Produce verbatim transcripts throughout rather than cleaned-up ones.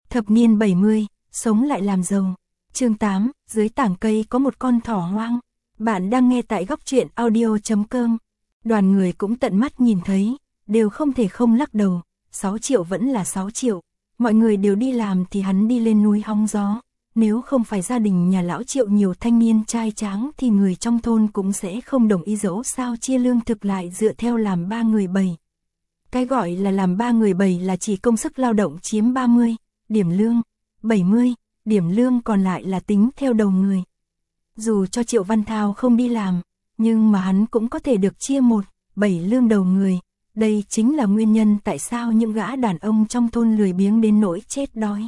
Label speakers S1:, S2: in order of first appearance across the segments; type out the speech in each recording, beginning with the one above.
S1: Thập niên bảy mươi, sống lại làm giàu. Chương tám, dưới tảng cây có một con thỏ hoang. Bạn đang nghe tại góc truyện audio chấm com. Đoàn người cũng tận mắt nhìn thấy, đều không thể không lắc đầu, sáu triệu vẫn là sáu triệu. Mọi người đều đi làm thì hắn đi lên núi hóng gió. Nếu không phải gia đình nhà lão Triệu nhiều thanh niên trai tráng thì người trong thôn cũng sẽ không đồng ý, dẫu sao chia lương thực lại dựa theo làm ba người bảy. Cái gọi là làm ba người bảy là chỉ công sức lao động chiếm ba mươi điểm lương, bảy mươi điểm lương còn lại là tính theo đầu người. Dù cho Triệu Văn Thao không đi làm, nhưng mà hắn cũng có thể được chia một, bảy lương đầu người. Đây chính là nguyên nhân tại sao những gã đàn ông trong thôn lười biếng đến nỗi chết đói.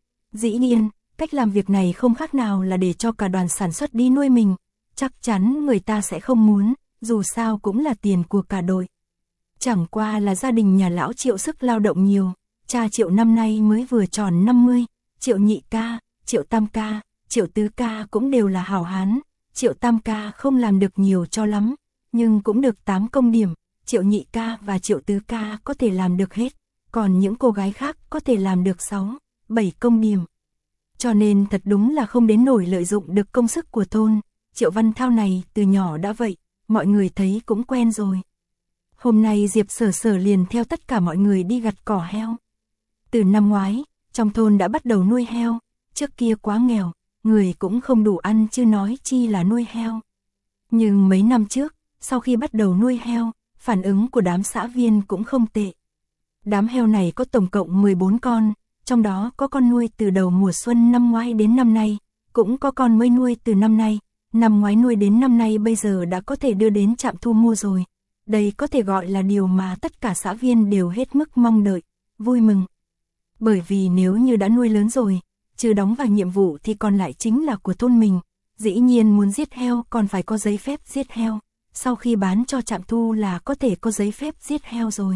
S1: Dĩ nhiên, cách làm việc này không khác nào là để cho cả đoàn sản xuất đi nuôi mình. Chắc chắn người ta sẽ không muốn, dù sao cũng là tiền của cả đội. Chẳng qua là gia đình nhà lão Triệu sức lao động nhiều. Cha Triệu năm nay mới vừa tròn năm mươi, Triệu nhị ca, Triệu tam ca, Triệu tứ ca cũng đều là hảo hán. Triệu tam ca không làm được nhiều cho lắm, nhưng cũng được tám công điểm. Triệu nhị ca và Triệu tứ ca có thể làm được hết, còn những cô gái khác có thể làm được sáu, bảy công điểm. Cho nên thật đúng là không đến nổi lợi dụng được công sức của thôn. Triệu Văn Thao này từ nhỏ đã vậy, mọi người thấy cũng quen rồi. Hôm nay Diệp Sở Sở liền theo tất cả mọi người đi gặt cỏ heo. Từ năm ngoái, trong thôn đã bắt đầu nuôi heo, trước kia quá nghèo, người cũng không đủ ăn chứ nói chi là nuôi heo. Nhưng mấy năm trước, sau khi bắt đầu nuôi heo, phản ứng của đám xã viên cũng không tệ. Đám heo này có tổng cộng mười bốn con, trong đó có con nuôi từ đầu mùa xuân năm ngoái đến năm nay, cũng có con mới nuôi từ năm nay, năm ngoái nuôi đến năm nay bây giờ đã có thể đưa đến trạm thu mua rồi. Đây có thể gọi là điều mà tất cả xã viên đều hết mức mong đợi, vui mừng. Bởi vì nếu như đã nuôi lớn rồi, trừ đóng vào nhiệm vụ thì còn lại chính là của thôn mình. Dĩ nhiên muốn giết heo còn phải có giấy phép giết heo, sau khi bán cho trạm thu là có thể có giấy phép giết heo rồi.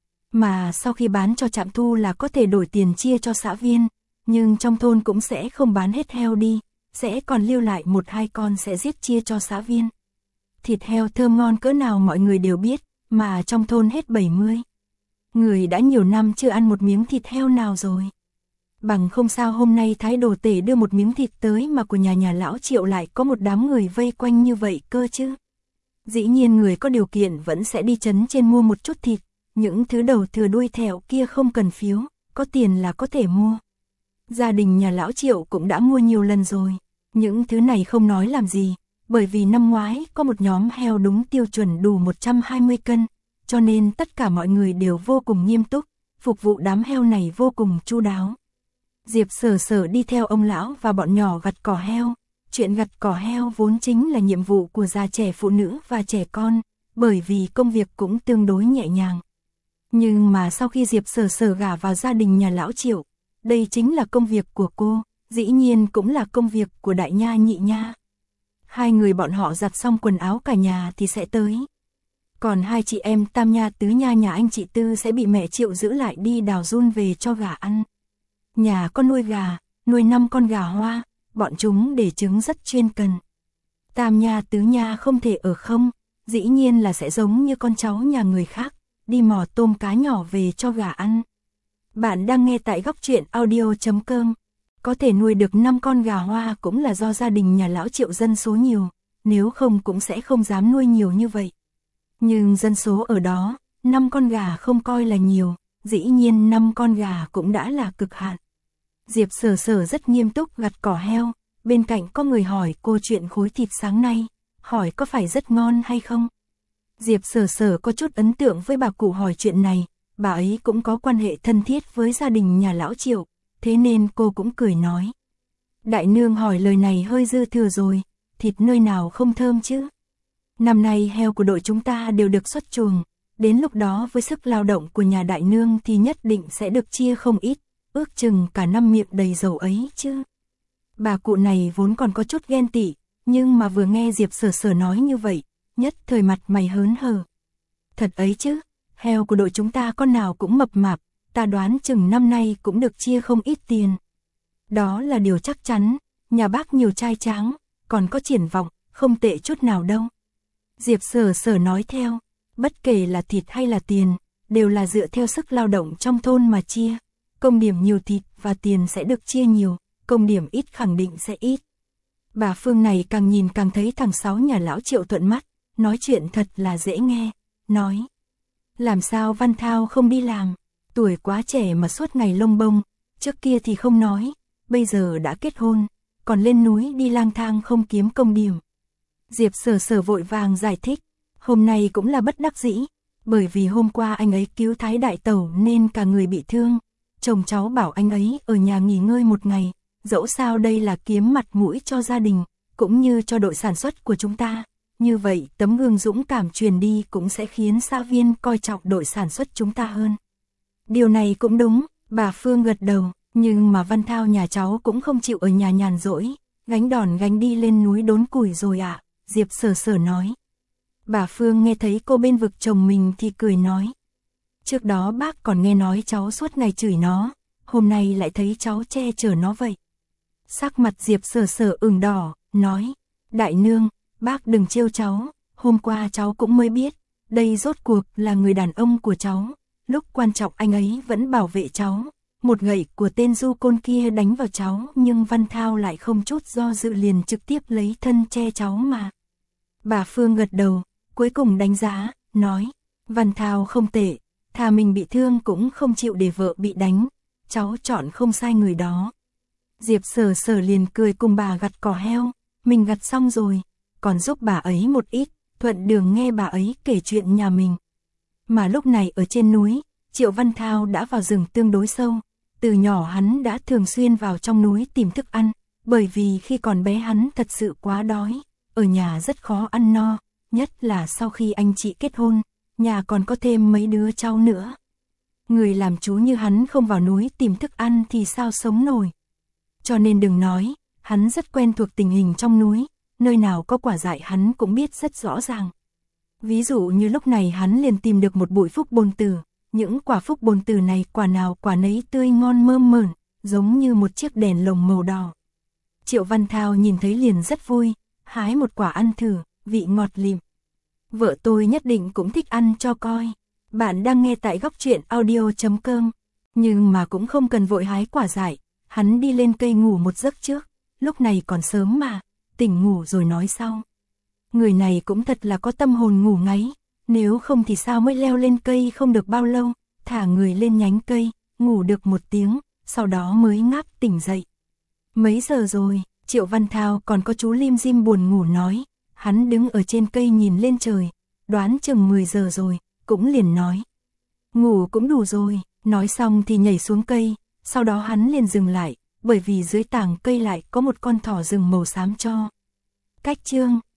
S1: Mà sau khi bán cho trạm thu là có thể đổi tiền chia cho xã viên, nhưng trong thôn cũng sẽ không bán hết heo đi, sẽ còn lưu lại một hai con sẽ giết chia cho xã viên. Thịt heo thơm ngon cỡ nào mọi người đều biết, mà trong thôn hết bảy mươi người đã nhiều năm chưa ăn một miếng thịt heo nào rồi. Bằng không sao hôm nay Thái Đồ Tể đưa một miếng thịt tới mà của nhà nhà lão Triệu lại có một đám người vây quanh như vậy cơ chứ. Dĩ nhiên người có điều kiện vẫn sẽ đi trấn trên mua một chút thịt, những thứ đầu thừa đuôi thẹo kia không cần phiếu, có tiền là có thể mua. Gia đình nhà lão Triệu cũng đã mua nhiều lần rồi, những thứ này không nói làm gì, bởi vì năm ngoái có một nhóm heo đúng tiêu chuẩn đủ một trăm hai mươi cân, cho nên tất cả mọi người đều vô cùng nghiêm túc, phục vụ đám heo này vô cùng chu đáo. Diệp Sở Sở đi theo ông lão và bọn nhỏ gặt cỏ heo. Chuyện gặt cỏ heo vốn chính là nhiệm vụ của già trẻ, phụ nữ và trẻ con, bởi vì công việc cũng tương đối nhẹ nhàng. Nhưng mà sau khi Diệp Sở Sở gả vào gia đình nhà lão Triệu, đây chính là công việc của cô, dĩ nhiên cũng là công việc của đại nha nhị nha. Hai người bọn họ giặt xong quần áo cả nhà thì sẽ tới. Còn hai chị em tam nha tứ nha nhà anh chị Tư sẽ bị mẹ Triệu giữ lại đi đào giun về cho gà ăn. Nhà con nuôi gà, nuôi năm con gà hoa, bọn chúng để trứng rất chuyên cần. Tam nha tứ nha không thể ở không, dĩ nhiên là sẽ giống như con cháu nhà người khác, đi mò tôm cá nhỏ về cho gà ăn. Bạn đang nghe tại góc truyện audio chấm com. Có thể nuôi được năm con gà hoa cũng là do gia đình nhà lão Triệu dân số nhiều, nếu không cũng sẽ không dám nuôi nhiều như vậy. Nhưng dân số ở đó, năm con gà không coi là nhiều, dĩ nhiên năm con gà cũng đã là cực hạn. Diệp Sở Sở rất nghiêm túc gặt cỏ heo, bên cạnh có người hỏi cô chuyện khối thịt sáng nay, hỏi có phải rất ngon hay không. Diệp Sở Sở có chút ấn tượng với bà cụ hỏi chuyện này, bà ấy cũng có quan hệ thân thiết với gia đình nhà lão Triệu, thế nên cô cũng cười nói. Đại nương hỏi lời này hơi dư thừa rồi, thịt nơi nào không thơm chứ. Năm nay heo của đội chúng ta đều được xuất chuồng, đến lúc đó với sức lao động của nhà đại nương thì nhất định sẽ được chia không ít, ước chừng cả năm miệng đầy dầu ấy chứ. Bà cụ này vốn còn có chút ghen tị, nhưng mà vừa nghe Diệp Sở Sở nói như vậy, nhất thời mặt mày hớn hở. Thật ấy chứ, heo của đội chúng ta con nào cũng mập mạp, ta đoán chừng năm nay cũng được chia không ít tiền. Đó là điều chắc chắn, nhà bác nhiều trai tráng, còn có triển vọng, không tệ chút nào đâu. Diệp Sở Sở nói theo, bất kể là thịt hay là tiền, đều là dựa theo sức lao động trong thôn mà chia. Công điểm nhiều thịt và tiền sẽ được chia nhiều, công điểm ít khẳng định sẽ ít. Bà Phương này càng nhìn càng thấy thằng Sáu nhà lão Triệu thuận mắt, nói chuyện thật là dễ nghe, nói. Làm sao Văn Thao không đi làm, tuổi quá trẻ mà suốt ngày lông bông, trước kia thì không nói, bây giờ đã kết hôn, còn lên núi đi lang thang không kiếm công điểm. Diệp Sở Sở vội vàng giải thích, hôm nay cũng là bất đắc dĩ, bởi vì hôm qua anh ấy cứu Thái Đại Tẩu nên cả người bị thương, chồng cháu bảo anh ấy ở nhà nghỉ ngơi một ngày, dẫu sao đây là kiếm mặt mũi cho gia đình, cũng như cho đội sản xuất của chúng ta, như vậy tấm gương dũng cảm truyền đi cũng sẽ khiến xã viên coi trọng đội sản xuất chúng ta hơn. Điều này cũng đúng, bà Phương gật đầu, nhưng mà Văn Thao nhà cháu cũng không chịu ở nhà nhàn rỗi, gánh đòn gánh đi lên núi đốn củi rồi ạ, à, Diệp Sở Sở nói. Bà Phương nghe thấy cô bên vực chồng mình thì cười nói. Trước đó bác còn nghe nói cháu suốt ngày chửi nó, hôm nay lại thấy cháu che chở nó vậy. Sắc mặt Diệp Sở Sở ửng đỏ, nói, đại nương, bác đừng trêu cháu, hôm qua cháu cũng mới biết, đây rốt cuộc là người đàn ông của cháu, lúc quan trọng anh ấy vẫn bảo vệ cháu, một gậy của tên du côn kia đánh vào cháu nhưng Văn Thao lại không chút do dự liền trực tiếp lấy thân che cháu mà. Bà Phương gật đầu, cuối cùng đánh giá, nói, Văn Thao không tệ, thà mình bị thương cũng không chịu để vợ bị đánh, cháu chọn không sai người đó. Diệp Sở Sở liền cười cùng bà gặt cỏ heo, mình gặt xong rồi, còn giúp bà ấy một ít, thuận đường nghe bà ấy kể chuyện nhà mình. Mà lúc này ở trên núi, Triệu Văn Thao đã vào rừng tương đối sâu, từ nhỏ hắn đã thường xuyên vào trong núi tìm thức ăn, bởi vì khi còn bé hắn thật sự quá đói, ở nhà rất khó ăn no, nhất là sau khi anh chị kết hôn, nhà còn có thêm mấy đứa cháu nữa. Người làm chú như hắn không vào núi tìm thức ăn thì sao sống nổi. Cho nên đừng nói, hắn rất quen thuộc tình hình trong núi, nơi nào có quả dại hắn cũng biết rất rõ ràng. Ví dụ như lúc này hắn liền tìm được một bụi phúc bồn tử, những quả phúc bồn tử này quả nào quả nấy tươi ngon mơn mởn, giống như một chiếc đèn lồng màu đỏ. Triệu Văn Thao nhìn thấy liền rất vui, hái một quả ăn thử, vị ngọt lịm. Vợ tôi nhất định cũng thích ăn cho coi. Bạn đang nghe tại góc truyện audio chấm com, nhưng mà cũng không cần vội hái quả dại, hắn đi lên cây ngủ một giấc trước, lúc này còn sớm mà, tỉnh ngủ rồi nói sau. Người này cũng thật là có tâm hồn ngủ ngáy, nếu không thì sao mới leo lên cây không được bao lâu, thả người lên nhánh cây, ngủ được một tiếng, sau đó mới ngáp tỉnh dậy. Mấy giờ rồi, Triệu Văn Thao còn có chú lim dim buồn ngủ nói, hắn đứng ở trên cây nhìn lên trời, đoán chừng mười giờ rồi, cũng liền nói. Ngủ cũng đủ rồi, nói xong thì nhảy xuống cây, sau đó hắn liền dừng lại, bởi vì dưới tảng cây lại có một con thỏ rừng màu xám cho. Cách chương